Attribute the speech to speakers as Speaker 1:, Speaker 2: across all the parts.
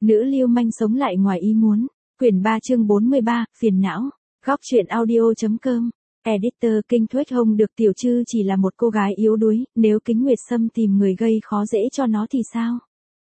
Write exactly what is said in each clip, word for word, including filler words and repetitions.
Speaker 1: Nữ lưu manh sống lại ngoài ý muốn. Quyển ba chương bốn mươi ba, phiền não. Góc truyện audio.com. Editor Kinh Thuyết Hồng được Tiểu Trư chỉ là một cô gái yếu đuối, nếu Kính Nguyệt Sâm tìm người gây khó dễ cho nó thì sao?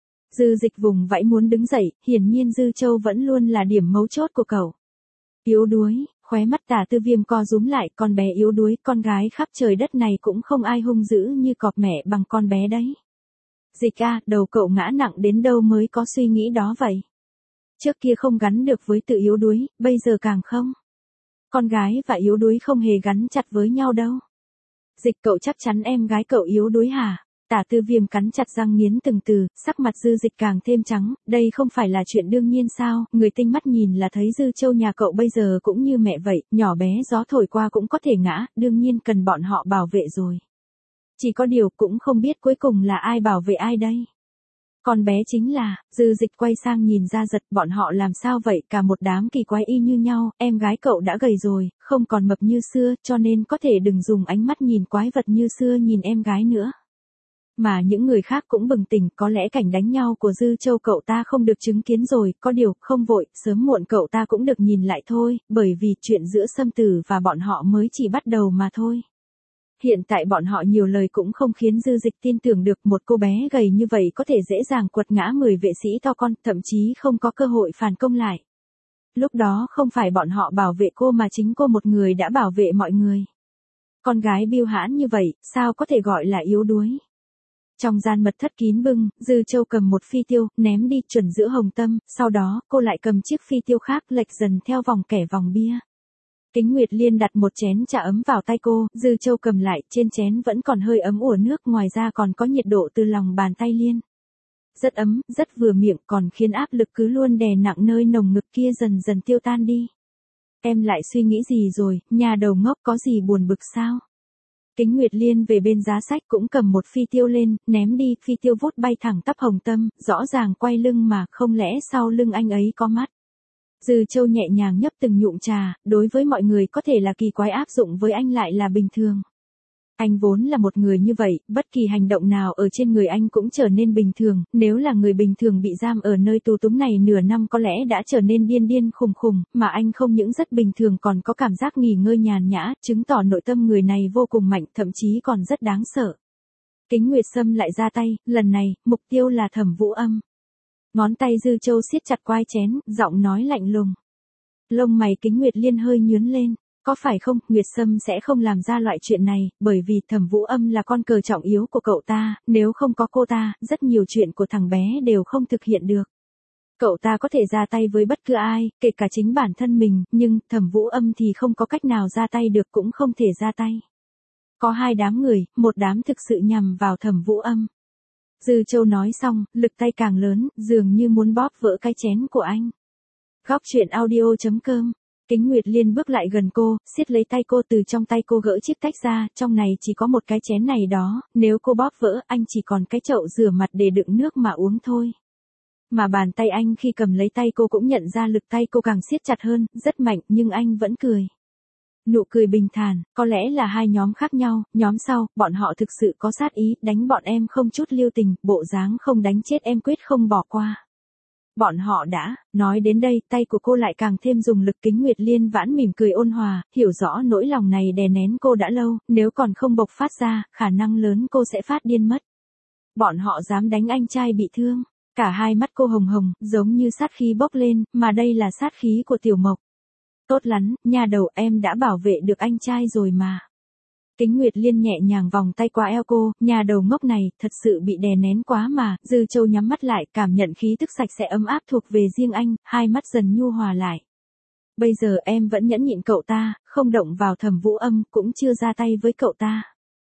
Speaker 1: Dư Dịch vùng vẫy muốn đứng dậy, hiển nhiên Dư Châu vẫn luôn là điểm mấu chốt của cậu. Yếu đuối, khóe mắt Tả Tư Viêm co rúm lại, con bé yếu đuối, con gái khắp trời đất này cũng không ai hung dữ như cọp mẹ bằng con bé đấy. Dịch a, đầu cậu ngã nặng đến đâu mới có suy nghĩ đó vậy? Trước kia không gắn được với tự yếu đuối, bây giờ càng không. Con gái và yếu đuối không hề gắn chặt với nhau đâu. Dịch, cậu chắc chắn em gái cậu yếu đuối hả? Tả Tư Viêm cắn chặt răng nghiến từng từ, sắc mặt Dư Dịch càng thêm trắng, đây không phải là chuyện đương nhiên sao, người tinh mắt nhìn là thấy Dư Châu nhà cậu bây giờ cũng như mẹ vậy, nhỏ bé gió thổi qua cũng có thể ngã, đương nhiên cần bọn họ bảo vệ rồi. Chỉ có điều cũng không biết cuối cùng là ai bảo vệ ai đây. Con bé chính là, Dư Dịch quay sang nhìn Gia Giật, bọn họ làm sao vậy, cả một đám kỳ quái y như nhau, em gái cậu đã gầy rồi, không còn mập như xưa, cho nên có thể đừng dùng ánh mắt nhìn quái vật như xưa nhìn em gái nữa. Mà những người khác cũng bừng tỉnh, có lẽ cảnh đánh nhau của Dư Châu cậu ta không được chứng kiến rồi, có điều, không vội, sớm muộn cậu ta cũng được nhìn lại thôi, bởi vì chuyện giữa Sâm Tử và bọn họ mới chỉ bắt đầu mà thôi. Hiện tại bọn họ nhiều lời cũng không khiến Dư Dịch tin tưởng được một cô bé gầy như vậy có thể dễ dàng quật ngã mười vệ sĩ to con, thậm chí không có cơ hội phản công lại. Lúc đó không phải bọn họ bảo vệ cô mà chính cô một người đã bảo vệ mọi người. Con gái biêu hãn như vậy, sao có thể gọi là yếu đuối? Trong gian mật thất kín bưng, Dư Châu cầm một phi tiêu, ném đi chuẩn giữa hồng tâm, sau đó cô lại cầm chiếc phi tiêu khác lệch dần theo vòng kẻ vòng bia. Kính Nguyệt Liên đặt một chén trà ấm vào tay cô, Dư Châu cầm lại, trên chén vẫn còn hơi ấm ủa nước, ngoài ra còn có nhiệt độ từ lòng bàn tay Liên. Rất ấm, rất vừa miệng, còn khiến áp lực cứ luôn đè nặng nơi nồng ngực kia dần dần tiêu tan đi. Em lại suy nghĩ gì rồi, nhà đầu ngốc, có gì buồn bực sao? Kính Nguyệt Liên về bên giá sách cũng cầm một phi tiêu lên, ném đi, phi tiêu vút bay thẳng tắp hồng tâm, rõ ràng quay lưng mà, không lẽ sau lưng anh ấy có mắt. Dư Châu nhẹ nhàng nhấp từng nhụm trà, đối với mọi người có thể là kỳ quái, áp dụng với anh lại là bình thường. Anh vốn là một người như vậy, bất kỳ hành động nào ở trên người anh cũng trở nên bình thường, nếu là người bình thường bị giam ở nơi tù túng này nửa năm có lẽ đã trở nên điên điên khùng khùng, mà anh không những rất bình thường còn có cảm giác nghỉ ngơi nhàn nhã, chứng tỏ nội tâm người này vô cùng mạnh, thậm chí còn rất đáng sợ. Kính Nguyệt Sâm lại ra tay, lần này, mục tiêu là Thẩm Vũ Âm. Ngón tay Dư Châu siết chặt quai chén, giọng nói lạnh lùng. Lông mày Kính Nguyệt Liên hơi nhướng lên. Có phải không, Nguyệt Sâm sẽ không làm ra loại chuyện này, bởi vì Thẩm Vũ Âm là con cờ trọng yếu của cậu ta, nếu không có cô ta, rất nhiều chuyện của thằng bé đều không thực hiện được. Cậu ta có thể ra tay với bất cứ ai, kể cả chính bản thân mình, nhưng Thẩm Vũ Âm thì không có cách nào ra tay được, cũng không thể ra tay. Có hai đám người, một đám thực sự nhằm vào Thẩm Vũ Âm. Dư Châu nói xong, lực tay càng lớn, dường như muốn bóp vỡ cái chén của anh. Góc truyện audio.com. Kính Nguyệt Liên bước lại gần cô, siết lấy tay cô, từ trong tay cô gỡ chiếc tách ra, trong này chỉ có một cái chén này đó, nếu cô bóp vỡ, anh chỉ còn cái chậu rửa mặt để đựng nước mà uống thôi. Mà bàn tay anh khi cầm lấy tay cô cũng nhận ra lực tay cô càng siết chặt hơn, rất mạnh, nhưng anh vẫn cười. Nụ cười bình thản, có lẽ là hai nhóm khác nhau, nhóm sau, bọn họ thực sự có sát ý, đánh bọn em không chút lưu tình, bộ dáng không đánh chết em quyết không bỏ qua. Bọn họ đã, nói đến đây, tay của cô lại càng thêm dùng lực. Kính Nguyệt Liên vãn mỉm cười ôn hòa, hiểu rõ nỗi lòng này đè nén cô đã lâu, nếu còn không bộc phát ra, khả năng lớn cô sẽ phát điên mất. Bọn họ dám đánh anh trai bị thương, cả hai mắt cô hồng hồng, giống như sát khí bốc lên, mà đây là sát khí của Tiểu Mộc. Tốt lắm, nhà đầu, em đã bảo vệ được anh trai rồi mà. Kính Nguyệt Liên nhẹ nhàng vòng tay qua eo cô, nhà đầu ngốc này, thật sự bị đè nén quá mà. Dư Châu nhắm mắt lại, cảm nhận khí tức sạch sẽ ấm áp thuộc về riêng anh, hai mắt dần nhu hòa lại. Bây giờ em vẫn nhẫn nhịn cậu ta, không động vào Thẩm Vũ Âm, cũng chưa ra tay với cậu ta.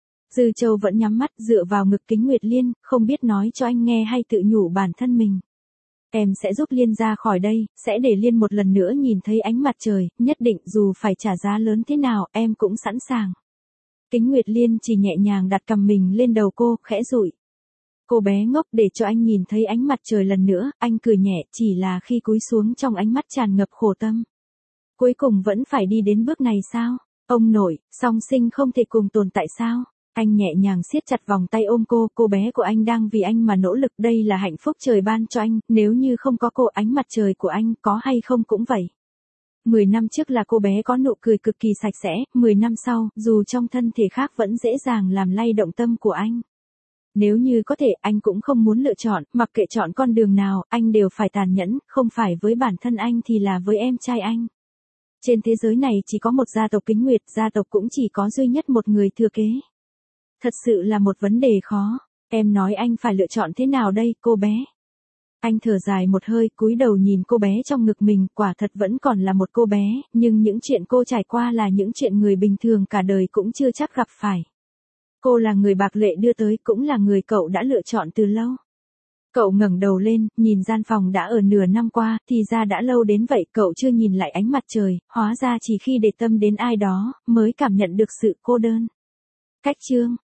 Speaker 1: Dư Châu vẫn nhắm mắt, dựa vào ngực Kính Nguyệt Liên, không biết nói cho anh nghe hay tự nhủ bản thân mình. Em sẽ giúp Liên ra khỏi đây, sẽ để Liên một lần nữa nhìn thấy ánh mặt trời, nhất định dù phải trả giá lớn thế nào, em cũng sẵn sàng. Kính Nguyệt Liên chỉ nhẹ nhàng đặt cằm mình lên đầu cô, khẽ dụi. Cô bé ngốc, để cho anh nhìn thấy ánh mặt trời lần nữa, anh cười nhẹ, chỉ là khi cúi xuống trong ánh mắt tràn ngập khổ tâm. Cuối cùng vẫn phải đi đến bước này sao? Ông nội, song sinh không thể cùng tồn tại sao? Anh nhẹ nhàng siết chặt vòng tay ôm cô, cô bé của anh đang vì anh mà nỗ lực, đây là hạnh phúc trời ban cho anh, nếu như không có cô, ánh mặt trời của anh có hay không cũng vậy. Mười năm trước là cô bé có nụ cười cực kỳ sạch sẽ, mười năm sau, dù trong thân thể khác vẫn dễ dàng làm lay động tâm của anh. Nếu như có thể, anh cũng không muốn lựa chọn, mặc kệ chọn con đường nào, anh đều phải tàn nhẫn, không phải với bản thân anh thì là với em trai anh. Trên thế giới này chỉ có một gia tộc Kính Nguyệt, gia tộc cũng chỉ có duy nhất một người thừa kế. Thật sự là một vấn đề khó. Em nói anh phải lựa chọn thế nào đây, cô bé? Anh thở dài một hơi, cúi đầu nhìn cô bé trong ngực mình, quả thật vẫn còn là một cô bé, nhưng những chuyện cô trải qua là những chuyện người bình thường cả đời cũng chưa chắc gặp phải. Cô là người Bạc Lệ đưa tới, cũng là người cậu đã lựa chọn từ lâu. Cậu ngẩng đầu lên, nhìn gian phòng đã ở nửa năm qua, thì ra đã lâu đến vậy, cậu chưa nhìn lại ánh mặt trời, hóa ra chỉ khi để tâm đến ai đó, mới cảm nhận được sự cô đơn. Cách chương